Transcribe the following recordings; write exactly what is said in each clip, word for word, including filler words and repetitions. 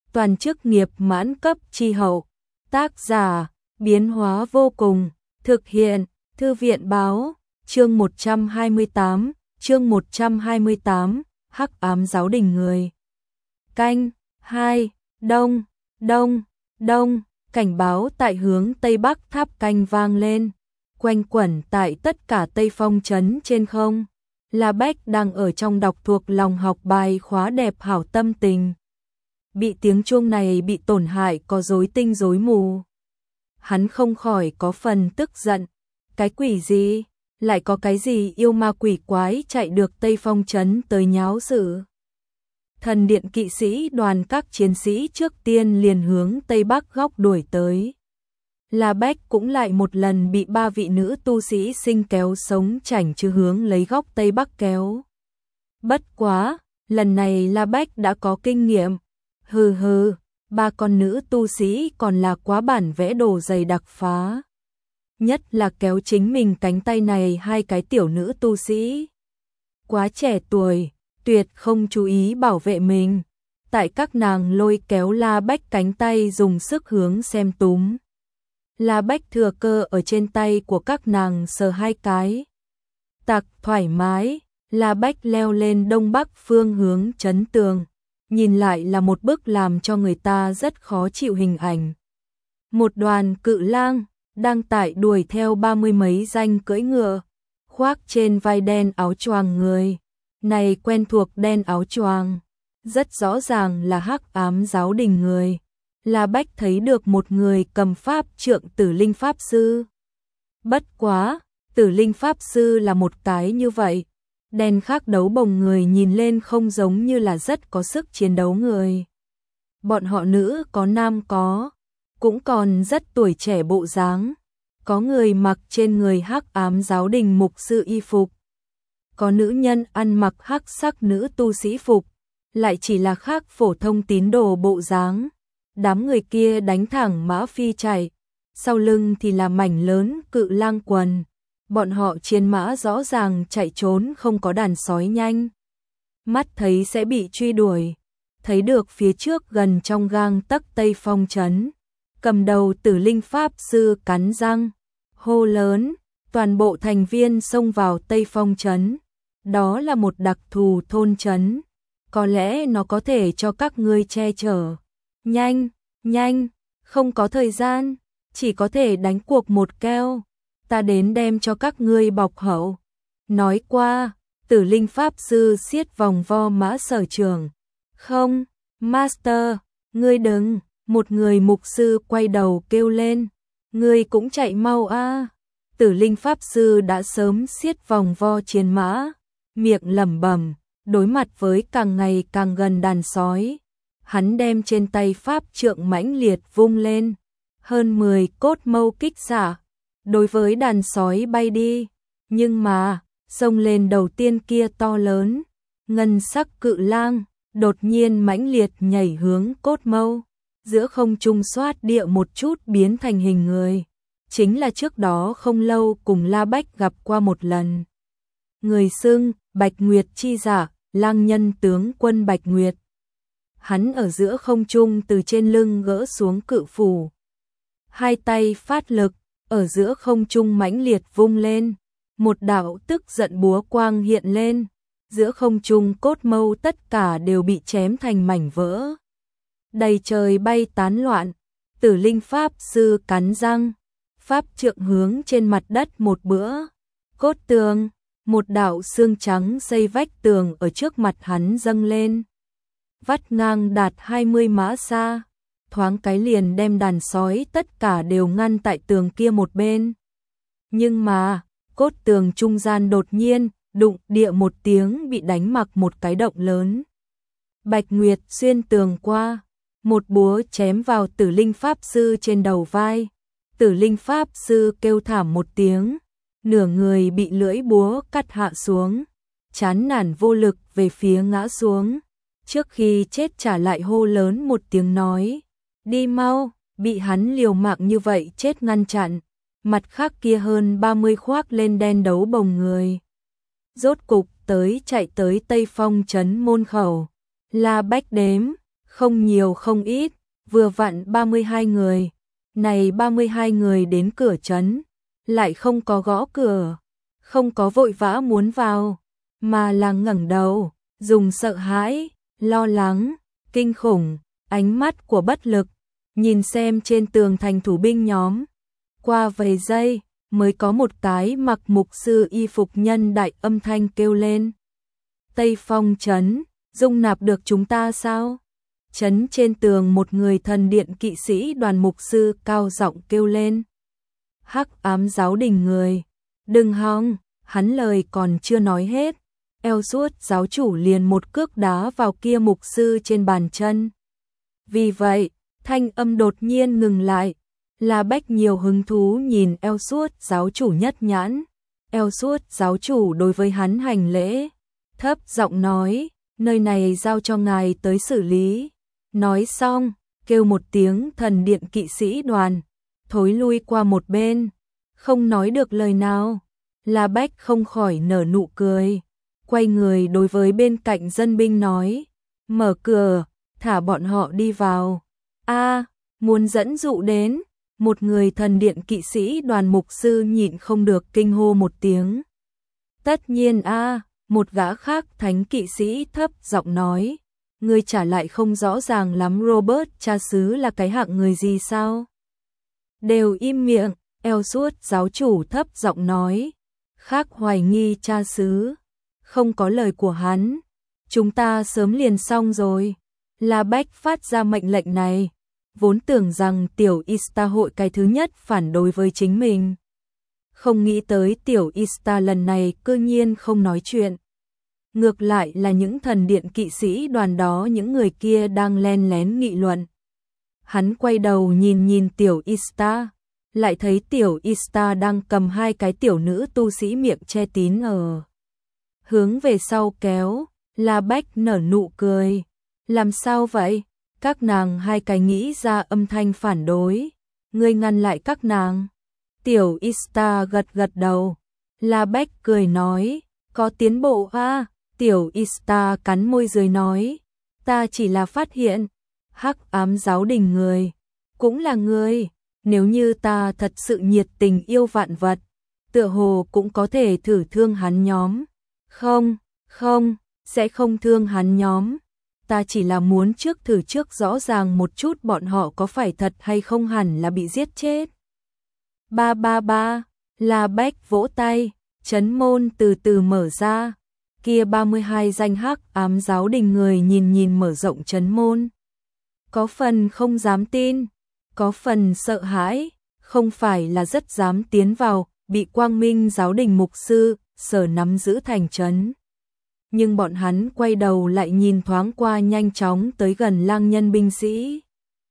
toàn chức nghiệp mãn cấp chi hậu. Tác giả, biến hóa vô cùng, thực hiện, Thư viện báo, chương một trăm hai mươi tám, chương một trăm hai mươi tám, hắc ám giáo đình người. Canh, hai, đông, đông, đông, cảnh báo tại hướng Tây Bắc tháp canh vang lên, quanh quẩn tại tất cả Tây Phong trấn trên không. La Bách đang ở trong đọc thuộc lòng học bài khóa đẹp hảo tâm tình. Bị tiếng chuông này bị tổn hại có rối tinh rối mù. Hắn không khỏi có phần tức giận. Cái quỷ gì? Lại có cái gì yêu ma quỷ quái chạy được Tây Phong trấn tới nháo sự? Thần điện kỵ sĩ đoàn các chiến sĩ trước tiên liền hướng Tây Bắc góc đuổi tới. La Bách cũng lại một lần bị ba vị nữ tu sĩ sinh kéo sống chảnh chứ hướng lấy góc Tây Bắc kéo. Bất quá, lần này La Bách đã có kinh nghiệm. Hừ hừ, ba con nữ tu sĩ còn là quá bản vẽ đồ dày đặc phá. Nhất là kéo chính mình cánh tay này hai cái tiểu nữ tu sĩ. Quá trẻ tuổi, tuyệt không chú ý bảo vệ mình. Tại các nàng lôi kéo La Bách cánh tay dùng sức hướng xem túm. La Bách thừa cơ ở trên tay của các nàng sờ hai cái. Tặc thoải mái, La Bách leo lên đông bắc phương hướng trấn tường. Nhìn lại là một bức làm cho người ta rất khó chịu hình ảnh. Một đoàn cự lang đang tại đuổi theo ba mươi mấy danh cưỡi ngựa, khoác trên vai đen áo choàng người. Này quen thuộc đen áo choàng, rất rõ ràng là hắc ám giáo đình người. La Bách thấy được một người cầm pháp trượng Tử Linh Pháp Sư. Bất quá, Tử Linh Pháp Sư là một cái như vậy. Đen khác đấu bồng người nhìn lên không giống như là rất có sức chiến đấu người. Bọn họ nữ có nam có, cũng còn rất tuổi trẻ bộ dáng. Có người mặc trên người hắc ám giáo đình mục sư y phục. Có nữ nhân ăn mặc hắc sắc nữ tu sĩ phục, lại chỉ là khác phổ thông tín đồ bộ dáng. Đám người kia đánh thẳng mã phi chạy, sau lưng thì là mảnh lớn cự lang quần. Bọn họ chiến mã rõ ràng chạy trốn không có đàn sói nhanh. Mắt thấy sẽ bị truy đuổi, thấy được phía trước gần trong gang tấc Tây Phong trấn. Cầm đầu Tử Linh Pháp Sư cắn răng, hô lớn, toàn bộ thành viên xông vào Tây Phong trấn. Đó là một đặc thù thôn trấn, có lẽ nó có thể cho các ngươi che chở. Nhanh, nhanh, không có thời gian, chỉ có thể đánh cuộc một keo. Ta đến đem cho các ngươi bọc hậu. Nói qua, Tử Linh Pháp Sư siết vòng vo mã sở trường. Không, Master, ngươi đừng. Một người mục sư quay đầu kêu lên. Ngươi cũng chạy mau a. Tử Linh Pháp Sư đã sớm siết vòng vo chiến mã, miệng lẩm bẩm, đối mặt với càng ngày càng gần đàn sói. Hắn đem trên tay pháp trượng mãnh liệt vung lên, hơn mười cốt mâu kích xạ, đối với đàn sói bay đi. Nhưng mà, xông lên đầu tiên kia to lớn, ngân sắc cự lang, đột nhiên mãnh liệt nhảy hướng cốt mâu, giữa không trung xoát địa một chút biến thành hình người. Chính là trước đó không lâu cùng La Bách gặp qua một lần. Người xưng, Bạch Nguyệt chi giả, lang nhân tướng quân Bạch Nguyệt. Hắn ở giữa không trung từ trên lưng gỡ xuống cự phủ. Hai tay phát lực, ở giữa không trung mãnh liệt vung lên. Một đạo tức giận búa quang hiện lên. Giữa không trung cốt mâu tất cả đều bị chém thành mảnh vỡ. Đầy trời bay tán loạn. Tử Linh Pháp Sư cắn răng. Pháp trượng hướng trên mặt đất một bữa. Cốt tường, một đạo xương trắng xây vách tường ở trước mặt hắn dâng lên. Vắt ngang đạt hai mươi mã xa, thoáng cái liền đem đàn sói tất cả đều ngăn tại tường kia một bên. Nhưng mà, cốt tường trung gian đột nhiên, đụng địa một tiếng bị đánh mặc một cái động lớn. Bạch Nguyệt xuyên tường qua, một búa chém vào Tử Linh Pháp Sư trên đầu vai. Tử Linh Pháp Sư kêu thảm một tiếng, nửa người bị lưỡi búa cắt hạ xuống, chán nản vô lực về phía ngã xuống. Trước khi chết trả lại hô lớn một tiếng nói, đi mau, bị hắn liều mạng như vậy chết ngăn chặn. Mặt khác kia hơn ba mươi khoác lên đen đấu bồng người. Rốt cục tới chạy tới Tây Phong trấn môn khẩu. La Bách đếm, Không nhiều không ít, vừa vặn ba mươi hai người. Này ba mươi hai người đến cửa trấn, lại không có gõ cửa, không có vội vã muốn vào, mà là ngẩng đầu, dùng sợ hãi, lo lắng, kinh khủng, ánh mắt của bất lực, nhìn xem trên tường thành thủ binh nhóm. Qua vài giây, mới có một cái mặc mục sư y phục nhân đại âm thanh kêu lên. Tây Phong trấn, dung nạp được chúng ta sao? Trấn trên tường một người thần điện kỵ sĩ đoàn mục sư cao giọng kêu lên. Hắc ám giáo đình người, đừng hòng, hắn lời còn chưa nói hết. Eo suốt giáo chủ liền một cước đá vào kia mục sư trên bàn chân. Vì vậy, thanh âm đột nhiên ngừng lại. La Bách nhiều hứng thú nhìn eo suốt giáo chủ nhất nhãn. Eo suốt giáo chủ đối với hắn hành lễ, thấp giọng nói, nơi này giao cho ngài tới xử lý. Nói xong, kêu một tiếng thần điện kỵ sĩ đoàn, thối lui qua một bên, không nói được lời nào. La Bách không khỏi nở nụ cười, quay người đối với bên cạnh dân binh nói, mở cửa, thả bọn họ đi vào. A, muốn dẫn dụ đến, một người thần điện kỵ sĩ đoàn mục sư nhịn không được kinh hô một tiếng. Tất nhiên a, một gã khác thánh kỵ sĩ thấp giọng nói, ngươi trả lại không rõ ràng lắm Robert cha xứ là cái hạng người gì sao? Đều im miệng, eo suốt giáo chủ thấp giọng nói, khác hoài nghi cha xứ, không có lời của hắn, chúng ta sớm liền xong rồi. La Bách phát ra mệnh lệnh này, vốn tưởng rằng tiểu Ista hội cái thứ nhất phản đối với chính mình. Không nghĩ tới tiểu Ista lần này cư nhiên không nói chuyện. Ngược lại là những thần điện kỵ sĩ đoàn đó những người kia đang len lén nghị luận. Hắn quay đầu nhìn nhìn tiểu Ista, lại thấy tiểu Ista đang cầm hai cái tiểu nữ tu sĩ miệng che tín ở. Hướng về sau kéo, La Bách nở nụ cười. Làm sao vậy? Các nàng hai cái nghĩ ra âm thanh phản đối. Ngươi ngăn lại các nàng. Tiểu Ista gật gật đầu. La Bách cười nói, có tiến bộ a. Tiểu Ista cắn môi dưới nói, ta chỉ là phát hiện, hắc ám giáo đình người, cũng là người, nếu như ta thật sự nhiệt tình yêu vạn vật, tựa hồ cũng có thể thử thương hắn nhóm. Không, không, sẽ không thương hắn nhóm. Ta chỉ là muốn trước thử trước rõ ràng một chút bọn họ có phải thật hay không hẳn là bị giết chết. Ba ba ba, La Bách vỗ tay, trấn môn từ từ mở ra. Kia ba mươi hai danh hắc ám giáo đình người nhìn nhìn mở rộng trấn môn. Có phần không dám tin, có phần sợ hãi, không phải là rất dám tiến vào, bị Quang Minh giáo đình mục sư sở nắm giữ thành trấn. Nhưng bọn hắn quay đầu lại nhìn thoáng qua nhanh chóng tới gần lang nhân binh sĩ.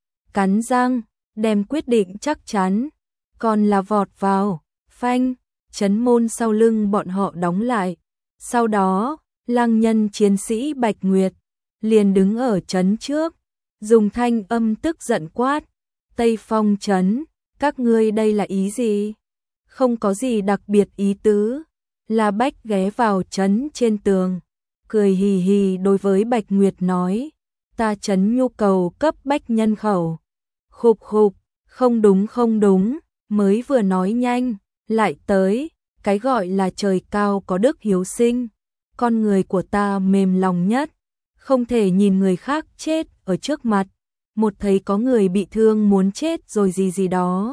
Cắn răng, đem quyết định chắc chắn, còn là vọt vào, phanh, trấn môn sau lưng bọn họ đóng lại. Sau đó, lang nhân chiến sĩ Bạch Nguyệt liền đứng ở trấn trước, dùng thanh âm tức giận quát, Tây Phong trấn, các ngươi đây là ý gì? Không có gì đặc biệt ý tứ. La Bách ghé vào trấn trên tường, cười hì hì đối với Bạch Nguyệt nói, ta trấn nhu cầu cấp bách nhân khẩu. Khục khục, không đúng không đúng, mới vừa nói nhanh, lại tới, cái gọi là trời cao có đức hiếu sinh, con người của ta mềm lòng nhất, không thể nhìn người khác chết ở trước mặt, một thấy có người bị thương muốn chết rồi gì gì đó.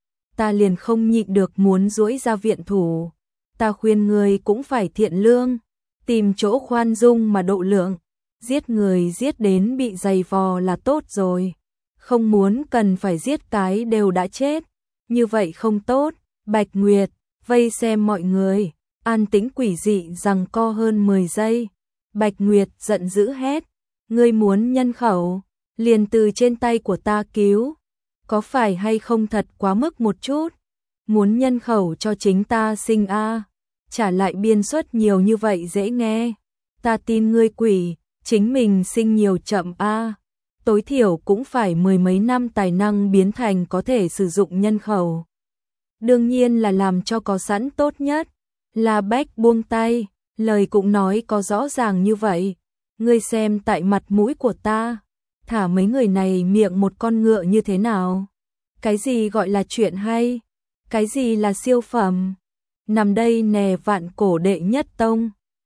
Ta liền không nhịn được muốn duỗi ra viện thủ, ta khuyên người cũng phải thiện lương, tìm chỗ khoan dung mà độ lượng, giết người giết đến bị dày vò là tốt rồi, không muốn cần phải giết cái đều đã chết, như vậy không tốt. Bạch Nguyệt vây xem mọi người, an tĩnh quỷ dị giằng co hơn mười giây. Bạch Nguyệt giận dữ hét, ngươi muốn nhân khẩu, liền từ trên tay của ta cứu, có phải hay không thật quá mức một chút, muốn nhân khẩu cho chính ta sinh a, trả lại biên suất nhiều như vậy dễ nghe, ta tin ngươi quỷ, chính mình sinh nhiều chậm a, tối thiểu cũng phải mười mấy năm tài năng biến thành có thể sử dụng nhân khẩu. Đương nhiên là làm cho có sẵn tốt nhất. La Bách buông tay, lời cũng nói có rõ ràng như vậy. Ngươi xem tại mặt mũi của ta, thả mấy người này miệng một con ngựa như thế nào? Cái gì gọi là chuyện hay? Cái gì là siêu phẩm? Nằm đây nè vạn cổ đệ nhất tông.